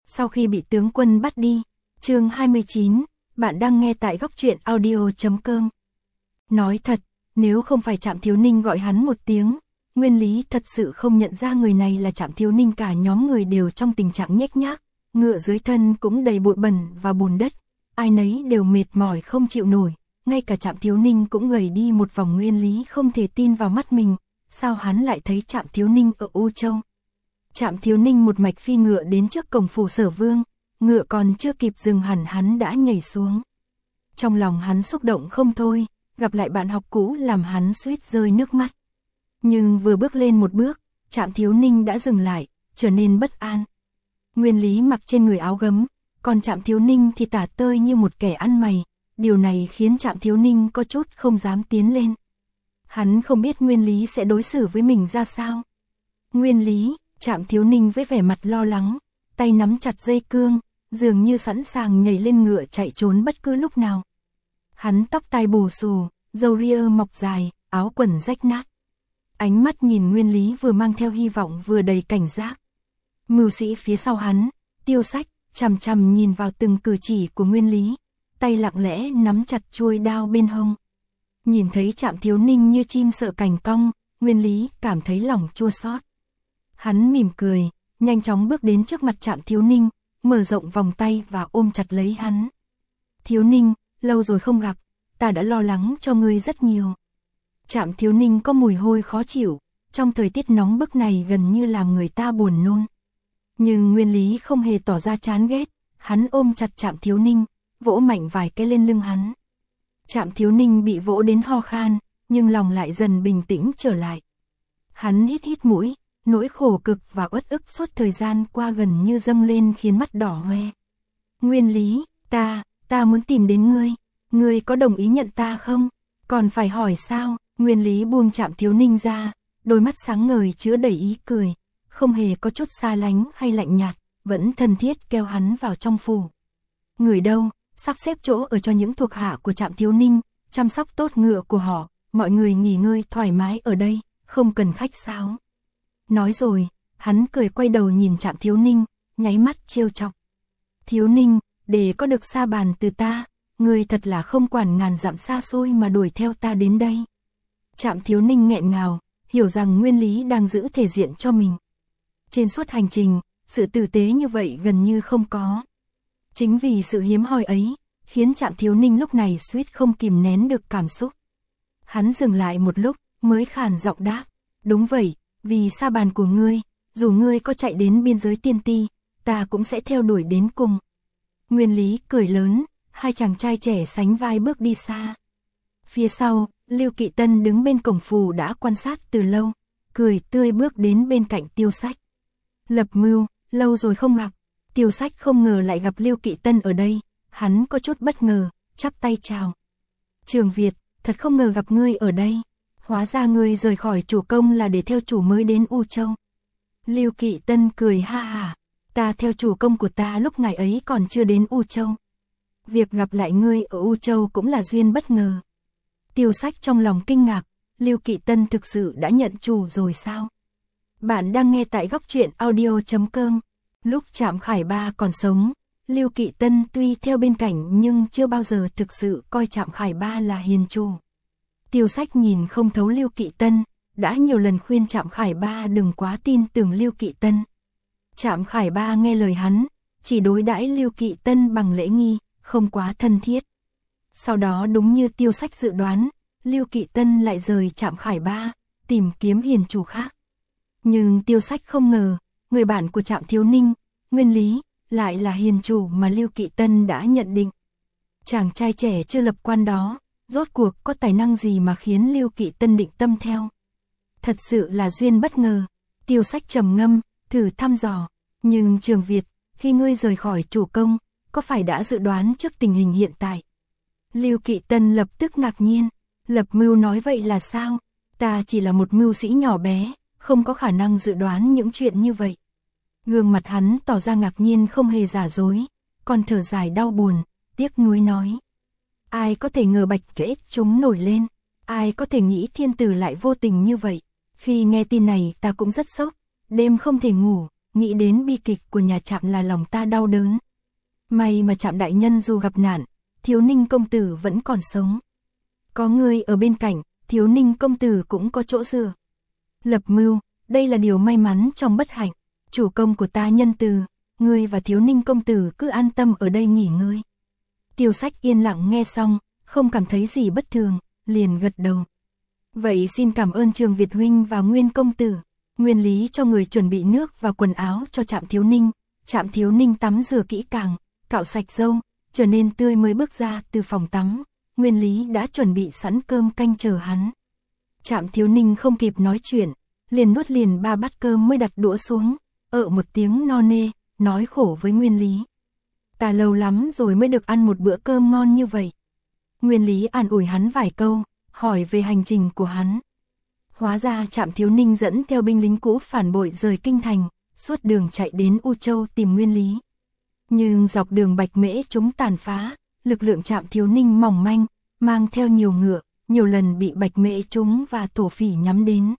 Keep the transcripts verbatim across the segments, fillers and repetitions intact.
sau khi bị tướng quân bắt đi. Chương hai mươi chín, bạn đang nghe tại góc truyện audio chấm com. Nói thật, nếu không phải Trạm Thiếu Ninh gọi hắn một tiếng, Nguyên Lý thật sự không nhận ra người này là Trạm Thiếu Ninh. Cả nhóm người đều trong tình trạng nhếch nhác, ngựa dưới thân cũng đầy bụi bẩn và bùn đất, ai nấy đều mệt mỏi không chịu nổi, ngay cả Trạm Thiếu Ninh cũng gầy đi một vòng. Nguyên Lý không thể tin vào mắt mình, sao hắn lại thấy Trạm Thiếu Ninh ở U Châu? Trạm Thiếu Ninh một mạch phi ngựa đến trước cổng phủ Sở Vương, ngựa còn chưa kịp dừng hẳn hắn đã nhảy xuống. Trong lòng hắn xúc động không thôi, gặp lại bạn học cũ làm hắn suýt rơi nước mắt. Nhưng vừa bước lên một bước, Trạm Thiếu Ninh đã dừng lại, trở nên bất an. Nguyên Lý mặc trên người áo gấm, còn Trạm Thiếu Ninh thì tả tơi như một kẻ ăn mày, điều này khiến Trạm Thiếu Ninh có chút không dám tiến lên. Hắn không biết Nguyên Lý sẽ đối xử với mình ra sao. Nguyên Lý, Trạm Thiếu Ninh với vẻ mặt lo lắng, tay nắm chặt dây cương, dường như sẵn sàng nhảy lên ngựa chạy trốn bất cứ lúc nào. Hắn tóc tai bù xù, râu ria mọc dài, áo quần rách nát. Ánh mắt nhìn Nguyên Lý vừa mang theo hy vọng vừa đầy cảnh giác. Mưu sĩ phía sau hắn, Tiêu Sách, chằm chằm nhìn vào từng cử chỉ của Nguyên Lý, tay lặng lẽ nắm chặt chuôi đao bên hông. Nhìn thấy Trạm Thiếu Ninh như chim sợ cành cong, Nguyên Lý cảm thấy lòng chua xót. Hắn mỉm cười, nhanh chóng bước đến trước mặt Trạm Thiếu Ninh, mở rộng vòng tay và ôm chặt lấy hắn. Thiếu Ninh, lâu rồi không gặp, ta đã lo lắng cho ngươi rất nhiều. Trạm Thiếu Ninh có mùi hôi khó chịu, trong thời tiết nóng bức này gần như làm người ta buồn nôn. Nhưng Nguyên Lý không hề tỏ ra chán ghét, hắn ôm chặt Trạm Thiếu Ninh, vỗ mạnh vài cái lên lưng hắn. Trạm Thiếu Ninh bị vỗ đến ho khan, nhưng lòng lại dần bình tĩnh trở lại. Hắn hít hít mũi, nỗi khổ cực và uất ức suốt thời gian qua gần như dâng lên khiến mắt đỏ hoe. Nguyên Lý, ta, ta muốn tìm đến ngươi, ngươi có đồng ý nhận ta không? Còn phải hỏi sao? Nguyên Lý buông Trạm Thiếu Ninh ra, đôi mắt sáng ngời chứa đầy ý cười, không hề có chút xa lánh hay lạnh nhạt, vẫn thân thiết kéo hắn vào trong phủ. Người đâu, sắp xếp chỗ ở cho những thuộc hạ của Trạm Thiếu Ninh, chăm sóc tốt ngựa của họ, mọi người nghỉ ngơi thoải mái ở đây, không cần khách sáo. Nói rồi, hắn cười quay đầu nhìn Trạm Thiếu Ninh, nháy mắt trêu chọc. Thiếu Ninh, để có được sa bàn từ ta, ngươi thật là không quản ngàn dặm xa xôi mà đuổi theo ta đến đây. Trạm Thiếu Ninh nghẹn ngào, hiểu rằng Nguyên Lý đang giữ thể diện cho mình. Trên suốt hành trình, sự tử tế như vậy gần như không có. Chính vì sự hiếm hoi ấy, khiến Trạm Thiếu Ninh lúc này suýt không kìm nén được cảm xúc. Hắn dừng lại một lúc, mới khàn giọng đáp, đúng vậy, vì sa bàn của ngươi, dù ngươi có chạy đến biên giới Tiên Ti, ta cũng sẽ theo đuổi đến cùng. Nguyên Lý cười lớn, hai chàng trai trẻ sánh vai bước đi xa. Phía sau, Lưu Kỵ Tân đứng bên cổng phủ đã quan sát từ lâu, cười tươi bước đến bên cạnh Tiêu Sách. Lập Mưu, lâu rồi không gặp. Tiêu Sách không ngờ lại gặp Lưu Kỵ Tân ở đây, hắn có chút bất ngờ, chắp tay chào. Trường Việt, thật không ngờ gặp ngươi ở đây. Hóa ra ngươi rời khỏi chủ công là để theo chủ mới đến U Châu. Lưu Kỵ Tân cười ha hả, ta theo chủ công của ta lúc ngày ấy còn chưa đến U Châu. Việc gặp lại ngươi ở U Châu cũng là duyên bất ngờ. Tiêu Sách trong lòng kinh ngạc, Lưu Kỵ Tân thực sự đã nhận chủ rồi sao? Bạn đang nghe tại góc truyện audio chấm com. Lúc Trạm Khải Ba còn sống, Lưu Kỵ Tân tuy theo bên cạnh nhưng chưa bao giờ thực sự coi Trạm Khải Ba là hiền chủ. Tiêu Sách nhìn không thấu Lưu Kỵ Tân, đã nhiều lần khuyên Trạm Khải Ba đừng quá tin tưởng Lưu Kỵ Tân. Trạm Khải Ba nghe lời hắn, chỉ đối đãi Lưu Kỵ Tân bằng lễ nghi, không quá thân thiết. Sau đó đúng như Tiêu Sách dự đoán, Lưu Kỵ Tân lại rời Trạm Khải Ba, tìm kiếm hiền chủ khác. Nhưng Tiêu Sách không ngờ, người bạn của Trạm Thiếu Ninh, Nguyên Lý, lại là hiền chủ mà Lưu Kỵ Tân đã nhận định. Chàng trai trẻ chưa lập quan đó, rốt cuộc có tài năng gì mà khiến Lưu Kỵ Tân định tâm theo. Thật sự là duyên bất ngờ. Tiêu Sách trầm ngâm, thử thăm dò. Nhưng Trường Việt, khi ngươi rời khỏi chủ công, có phải đã dự đoán trước tình hình hiện tại? Lưu Kỵ Tân lập tức ngạc nhiên. Lập Mưu nói vậy là sao? Ta chỉ là một mưu sĩ nhỏ bé, không có khả năng dự đoán những chuyện như vậy. Gương mặt hắn tỏ ra ngạc nhiên không hề giả dối, còn thở dài đau buồn, tiếc nuối nói. Ai có thể ngờ Bạch Kễ chúng nổi lên, ai có thể nghĩ thiên tử lại vô tình như vậy. Khi nghe tin này ta cũng rất sốc, đêm không thể ngủ, nghĩ đến bi kịch của nhà Trạm là lòng ta đau đớn. May mà Trạm đại nhân dù gặp nạn, Thiếu Ninh công tử vẫn còn sống. Có người ở bên cạnh, Thiếu Ninh công tử cũng có chỗ dựa. Lập mưu, đây là điều may mắn trong bất hạnh. Chủ công của ta nhân từ, ngươi và Thiếu Ninh công tử cứ an tâm ở đây nghỉ ngơi. Tiêu Sách yên lặng nghe xong, không cảm thấy gì bất thường, liền gật đầu. Vậy xin cảm ơn Trường Việt huynh và Nguyên công tử. Nguyên Lý cho người chuẩn bị nước và quần áo cho Trạm Thiếu Ninh. Trạm Thiếu Ninh tắm rửa kỹ càng, cạo sạch râu, trở nên tươi mới bước ra từ phòng tắm. Nguyên Lý đã chuẩn bị sẵn cơm canh chờ hắn. Trạm Thiếu Ninh không kịp nói chuyện, liền nuốt liền ba bát cơm mới đặt đũa xuống, ợ một tiếng no nê, nói khổ với Nguyên Lý. Ta lâu lắm rồi mới được ăn một bữa cơm ngon như vậy. Nguyên Lý an ủi hắn vài câu, hỏi về hành trình của hắn. Hóa ra Trạm Thiếu Ninh dẫn theo binh lính cũ phản bội rời kinh thành, suốt đường chạy đến U Châu tìm Nguyên Lý. Nhưng dọc đường Bạch Mễ chúng tàn phá, lực lượng Trạm Thiếu Ninh mỏng manh, mang theo nhiều ngựa, nhiều lần bị Bạch Mễ chúng và thổ phỉ nhắm đến.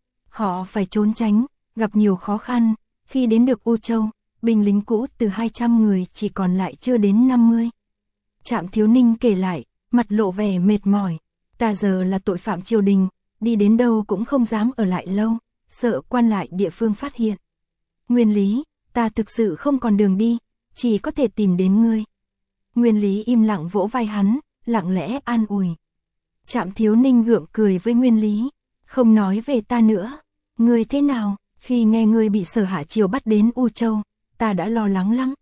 Họ phải trốn tránh, gặp nhiều khó khăn, khi đến được U Châu, binh lính cũ từ hai trăm người chỉ còn lại chưa đến năm mươi. Trạm Thiếu Ninh kể lại, mặt lộ vẻ mệt mỏi, ta giờ là tội phạm triều đình, đi đến đâu cũng không dám ở lại lâu, sợ quan lại địa phương phát hiện. Nguyên Lý, ta thực sự không còn đường đi, chỉ có thể tìm đến ngươi. Nguyên Lý im lặng vỗ vai hắn, lặng lẽ an ủi. Trạm Thiếu Ninh gượng cười với Nguyên Lý, không nói về ta nữa. Ngươi thế nào? Khi nghe ngươi bị Sở Hạ Triều bắt đến U Châu, ta đã lo lắng lắm.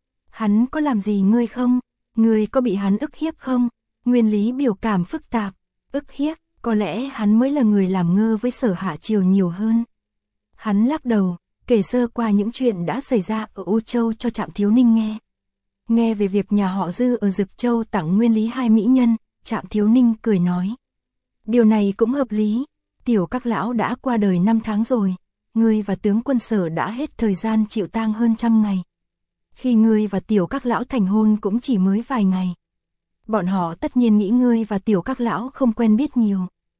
Hắn có làm gì ngươi không? Ngươi có bị hắn ức hiếp không? Nguyên Lý biểu cảm phức tạp. Ức hiếp, có lẽ hắn mới là người làm ngơ với Sở Hạ Triều nhiều hơn. Hắn lắc đầu, kể sơ qua những chuyện đã xảy ra ở U Châu cho Trạm Thiếu Ninh nghe. Nghe về việc nhà họ Dư ở Dực Châu tặng Nguyên Lý hai mỹ nhân, Trạm Thiếu Ninh cười nói. Điều này cũng hợp lý, tiểu các lão đã qua đời năm tháng rồi, ngươi và tướng quân Sở đã hết thời gian chịu tang hơn trăm ngày. Khi ngươi và tiểu các lão thành hôn cũng chỉ mới vài ngày. Bọn họ tất nhiên nghĩ ngươi và tiểu các lão không quen biết nhiều.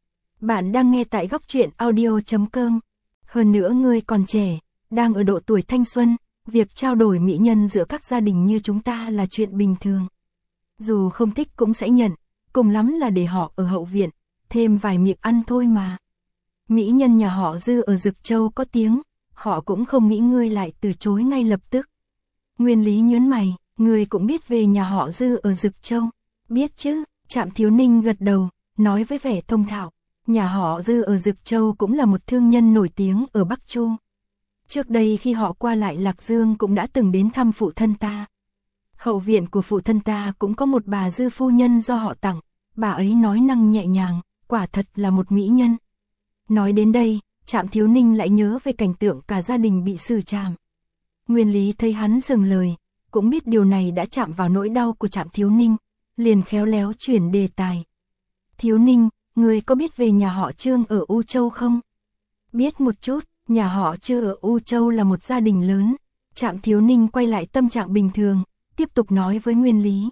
Bạn đang nghe tại góc truyện audio chấm com. Hơn nữa ngươi còn trẻ, đang ở độ tuổi thanh xuân, việc trao đổi mỹ nhân giữa các gia đình như chúng ta là chuyện bình thường. Dù không thích cũng sẽ nhận, cùng lắm là để họ ở hậu viện, thêm vài miệng ăn thôi mà. Mỹ nhân nhà họ Dư ở Dực Châu có tiếng, họ cũng không nghĩ ngươi lại từ chối ngay lập tức. Nguyên Lý nhớn mày, ngươi cũng biết về nhà họ Dư ở Dực Châu. Biết chứ, Trạm Thiếu Ninh gật đầu, nói với vẻ thông thạo. Nhà họ Dư ở Dực Châu cũng là một thương nhân nổi tiếng ở Bắc Chu. Trước đây khi họ qua lại Lạc Dương cũng đã từng đến thăm phụ thân ta. Hậu viện của phụ thân ta cũng có một bà Dư phu nhân do họ tặng, bà ấy nói năng nhẹ nhàng, quả thật là một mỹ nhân. Nói đến đây, Trạm Thiếu Ninh lại nhớ về cảnh tượng cả gia đình bị xử trảm. Nguyên Lý thấy hắn dừng lời, cũng biết điều này đã chạm vào nỗi đau của Trạm Thiếu Ninh, liền khéo léo chuyển đề tài. Thiếu Ninh, ngươi có biết về nhà họ Trương ở U Châu không? Biết một chút, nhà họ Trương ở U Châu là một gia đình lớn. Trạm Thiếu Ninh quay lại tâm trạng bình thường, tiếp tục nói với Nguyên Lý.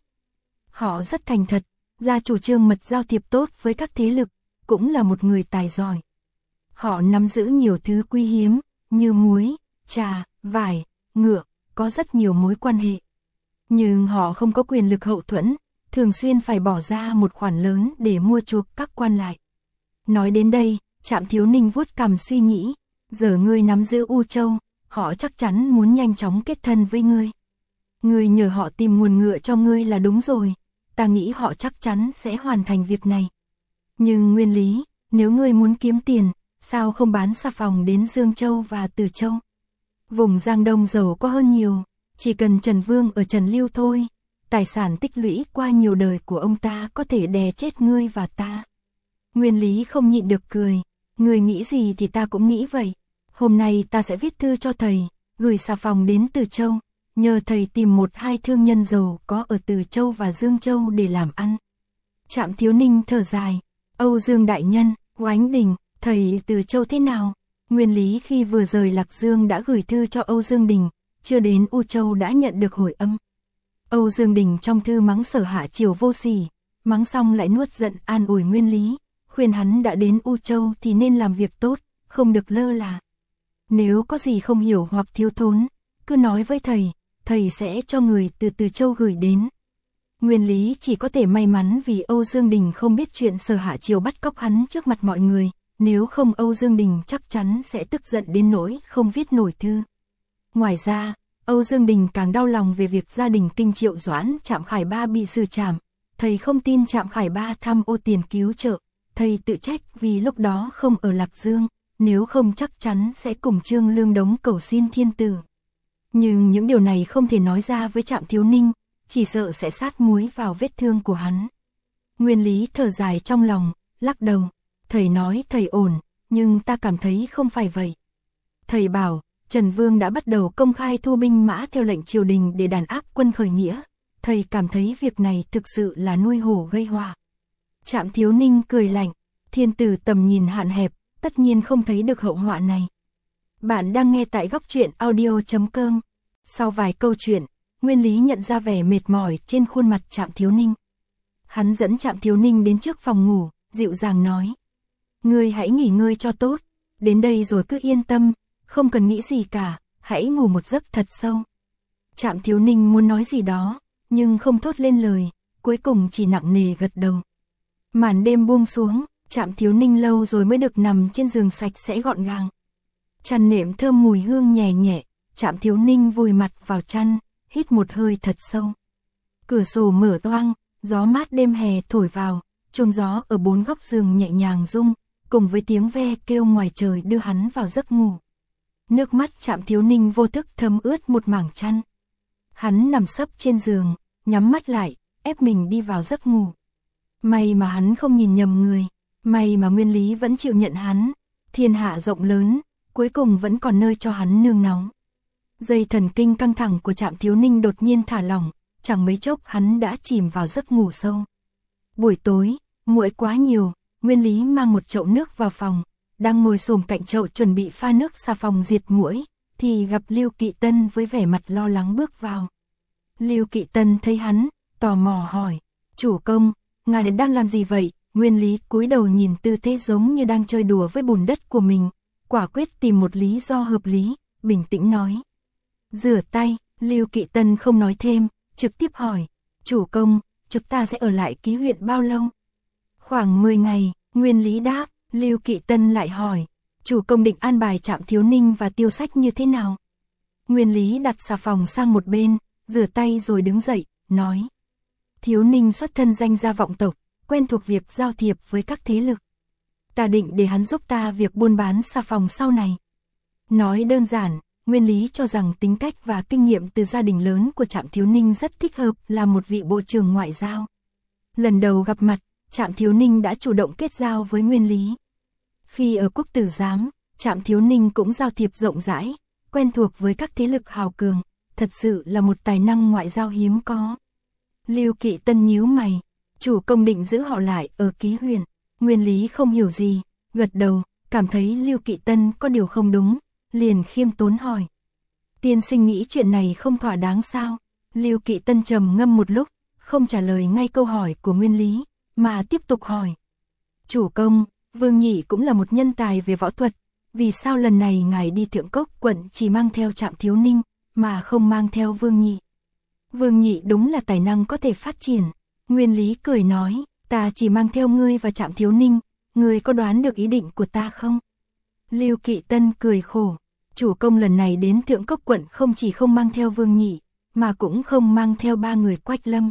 Họ rất thành thật, gia chủ Trương mật giao thiệp tốt với các thế lực, cũng là một người tài giỏi. Họ nắm giữ nhiều thứ quý hiếm, như muối, trà, vải, ngựa, có rất nhiều mối quan hệ. Nhưng họ không có quyền lực hậu thuẫn, thường xuyên phải bỏ ra một khoản lớn để mua chuộc các quan lại. Nói đến đây, Trạm Thiếu Ninh vuốt cằm suy nghĩ, giờ ngươi nắm giữ U Châu, họ chắc chắn muốn nhanh chóng kết thân với ngươi. Ngươi nhờ họ tìm nguồn ngựa cho ngươi là đúng rồi, ta nghĩ họ chắc chắn sẽ hoàn thành việc này. Nhưng Nguyên Lý, nếu ngươi muốn kiếm tiền, sao không bán xà phòng đến Dương Châu và Từ Châu? Vùng Giang Đông giàu có hơn nhiều, chỉ cần Trần Vương ở Trần Lưu thôi, tài sản tích lũy qua nhiều đời của ông ta có thể đè chết ngươi và ta. Nguyên Lý không nhịn được cười, ngươi nghĩ gì thì ta cũng nghĩ vậy. Hôm nay ta sẽ viết thư cho thầy, gửi xà phòng đến Từ Châu, nhờ thầy tìm một hai thương nhân giàu có ở Từ Châu và Dương Châu để làm ăn. Trạm Thiếu Ninh thở dài, Âu Dương đại nhân, Oánh Đình, thầy Từ Châu thế nào? Nguyên Lý khi vừa rời Lạc Dương đã gửi thư cho Âu Dương Đình, chưa đến U Châu đã nhận được hồi âm. Âu Dương Đình trong thư mắng Sở Hạ Triều vô sỉ, mắng xong lại nuốt giận an ủi Nguyên Lý, khuyên hắn đã đến U Châu thì nên làm việc tốt, không được lơ là. Nếu có gì không hiểu hoặc thiếu thốn, cứ nói với thầy, thầy sẽ cho người từ Từ Châu gửi đến. Nguyên Lý chỉ có thể may mắn vì Âu Dương Đình không biết chuyện Sở Hạ Chiều bắt cóc hắn trước mặt mọi người, nếu không Âu Dương Đình chắc chắn sẽ tức giận đến nỗi không viết nổi thư. Ngoài ra, Âu Dương Đình càng đau lòng về việc gia đình Kinh Triệu Doãn Trạm Khải Ba bị xử trảm. Thầy không tin Trạm Khải Ba tham ô tiền cứu trợ, thầy tự trách vì lúc đó không ở Lạc Dương, nếu không chắc chắn sẽ cùng Trương Lương Đống cầu xin thiên tử. Nhưng những điều này không thể nói ra với Trạm Thiếu Ninh, chỉ sợ sẽ sát muối vào vết thương của hắn. Nguyên Lý thở dài trong lòng, lắc đầu, thầy nói thầy ổn, nhưng ta cảm thấy không phải vậy. Thầy bảo, Trần Vương đã bắt đầu công khai thu binh mã theo lệnh triều đình để đàn áp quân khởi nghĩa, thầy cảm thấy việc này thực sự là nuôi hổ gây họa. Trạm Thiếu Ninh cười lạnh, thiên tử tầm nhìn hạn hẹp, tất nhiên không thấy được hậu họa này. Bạn đang nghe tại góc truyện audio chấm com. Sau vài câu chuyện, Nguyên Lý nhận ra vẻ mệt mỏi trên khuôn mặt Trạm Thiếu Ninh. Hắn dẫn Trạm Thiếu Ninh đến trước phòng ngủ, dịu dàng nói. Ngươi hãy nghỉ ngơi cho tốt, đến đây rồi cứ yên tâm, không cần nghĩ gì cả, hãy ngủ một giấc thật sâu. Trạm Thiếu Ninh muốn nói gì đó, nhưng không thốt lên lời, cuối cùng chỉ nặng nề gật đầu. Màn đêm buông xuống, Trạm Thiếu Ninh lâu rồi mới được nằm trên giường sạch sẽ gọn gàng. Chăn nệm thơm mùi hương nhẹ nhẹ, Trạm Thiếu Ninh vùi mặt vào chăn, hít một hơi thật sâu. Cửa sổ mở toang, gió mát đêm hè thổi vào, chuông gió ở bốn góc giường nhẹ nhàng rung, cùng với tiếng ve kêu ngoài trời đưa hắn vào giấc ngủ. Nước mắt Trạm Thiếu Ninh vô thức thấm ướt một mảng chăn. Hắn nằm sấp trên giường, nhắm mắt lại, ép mình đi vào giấc ngủ. May mà hắn không nhìn nhầm người, may mà Nguyên Lý vẫn chịu nhận hắn, thiên hạ rộng lớn, cuối cùng vẫn còn nơi cho hắn nương náu. Dây thần kinh căng thẳng của Trạm Thiếu Ninh đột nhiên thả lỏng, chẳng mấy chốc hắn đã chìm vào giấc ngủ sâu. Buổi tối, muỗi quá nhiều, Nguyên Lý mang một chậu nước vào phòng, đang ngồi xổm cạnh chậu chuẩn bị pha nước xà phòng diệt muỗi, thì gặp Lưu Kỵ Tân với vẻ mặt lo lắng bước vào. Lưu Kỵ Tân thấy hắn, tò mò hỏi, chủ công, ngài đang làm gì vậy? Nguyên Lý cúi đầu nhìn tư thế giống như đang chơi đùa với bùn đất của mình, quả quyết tìm một lý do hợp lý, bình tĩnh nói. Rửa tay, Lưu Kỵ Tân không nói thêm, trực tiếp hỏi, chủ công, chúng ta sẽ ở lại ký huyện bao lâu? Khoảng mười ngày, Nguyên Lý đáp. Lưu Kỵ Tân lại hỏi, chủ công định an bài Trạm Thiếu Ninh và Tiêu Sách như thế nào? Nguyên Lý đặt xà phòng sang một bên, rửa tay rồi đứng dậy, nói. Thiếu Ninh xuất thân danh gia vọng tộc, quen thuộc việc giao thiệp với các thế lực. Ta định để hắn giúp ta việc buôn bán xà phòng sau này. Nói đơn giản, Nguyên Lý cho rằng tính cách và kinh nghiệm từ gia đình lớn của Trạm Thiếu Ninh rất thích hợp làm một vị bộ trưởng ngoại giao. Lần đầu gặp mặt, Trạm Thiếu Ninh đã chủ động kết giao với Nguyên Lý. Khi ở Quốc Tử Giám, Trạm Thiếu Ninh cũng giao thiệp rộng rãi, quen thuộc với các thế lực hào cường, thật sự là một tài năng ngoại giao hiếm có. Lưu Kỵ Tân nhíu mày, chủ công định giữ họ lại ở ký huyện. Nguyên Lý không hiểu gì, gật đầu, cảm thấy Lưu Kỵ Tân có điều không đúng, liền khiêm tốn hỏi. Tiên sinh nghĩ chuyện này không thỏa đáng sao? Lưu Kỵ Tân trầm ngâm một lúc, không trả lời ngay câu hỏi của Nguyên Lý, mà tiếp tục hỏi. Chủ công, Vương Nhị cũng là một nhân tài về võ thuật, vì sao lần này ngài đi Thượng Cốc quận chỉ mang theo Trạm Thiếu Ninh, mà không mang theo Vương Nhị? Vương Nhị đúng là tài năng có thể phát triển. Nguyên Lý cười nói, ta chỉ mang theo ngươi và Trạm Thiếu Ninh, ngươi có đoán được ý định của ta không? Lưu Kỵ Tân cười khổ, chủ công lần này đến Thượng Cốc quận không chỉ không mang theo Vương Nhị, mà cũng không mang theo ba người Quách Lâm.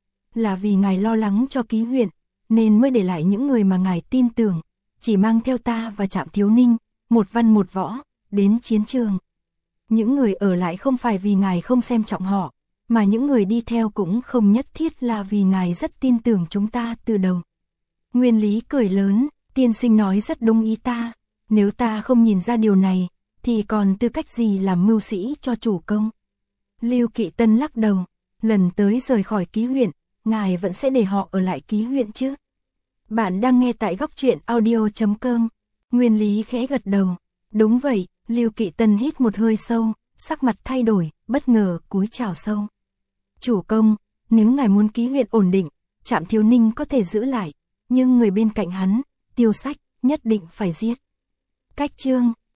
Là vì ngài lo lắng cho ký huyện, nên mới để lại những người mà ngài tin tưởng, chỉ mang theo ta và Trạm Thiếu Ninh, một văn một võ, đến chiến trường. Những người ở lại không phải vì ngài không xem trọng họ, mà những người đi theo cũng không nhất thiết là vì ngài rất tin tưởng chúng ta từ đầu. Nguyên Lý cười lớn, tiên sinh nói rất đúng ý ta, nếu ta không nhìn ra điều này, thì còn tư cách gì làm mưu sĩ cho chủ công? Lưu Kỵ Tân lắc đầu, lần tới rời khỏi ký huyện, ngài vẫn sẽ để họ ở lại ký huyện chứ? Bạn đang nghe tại góc truyện audio chấm com. Nguyên Lý khẽ gật đầu. Đúng vậy, Lưu Kỵ Tân hít một hơi sâu, sắc mặt thay đổi, bất ngờ cúi chào sâu. Chủ công, nếu ngài muốn ký huyện ổn định, Trạm Thiếu Ninh có thể giữ lại, nhưng người bên cạnh hắn, Tiêu Sách, nhất định phải giết. Cách chương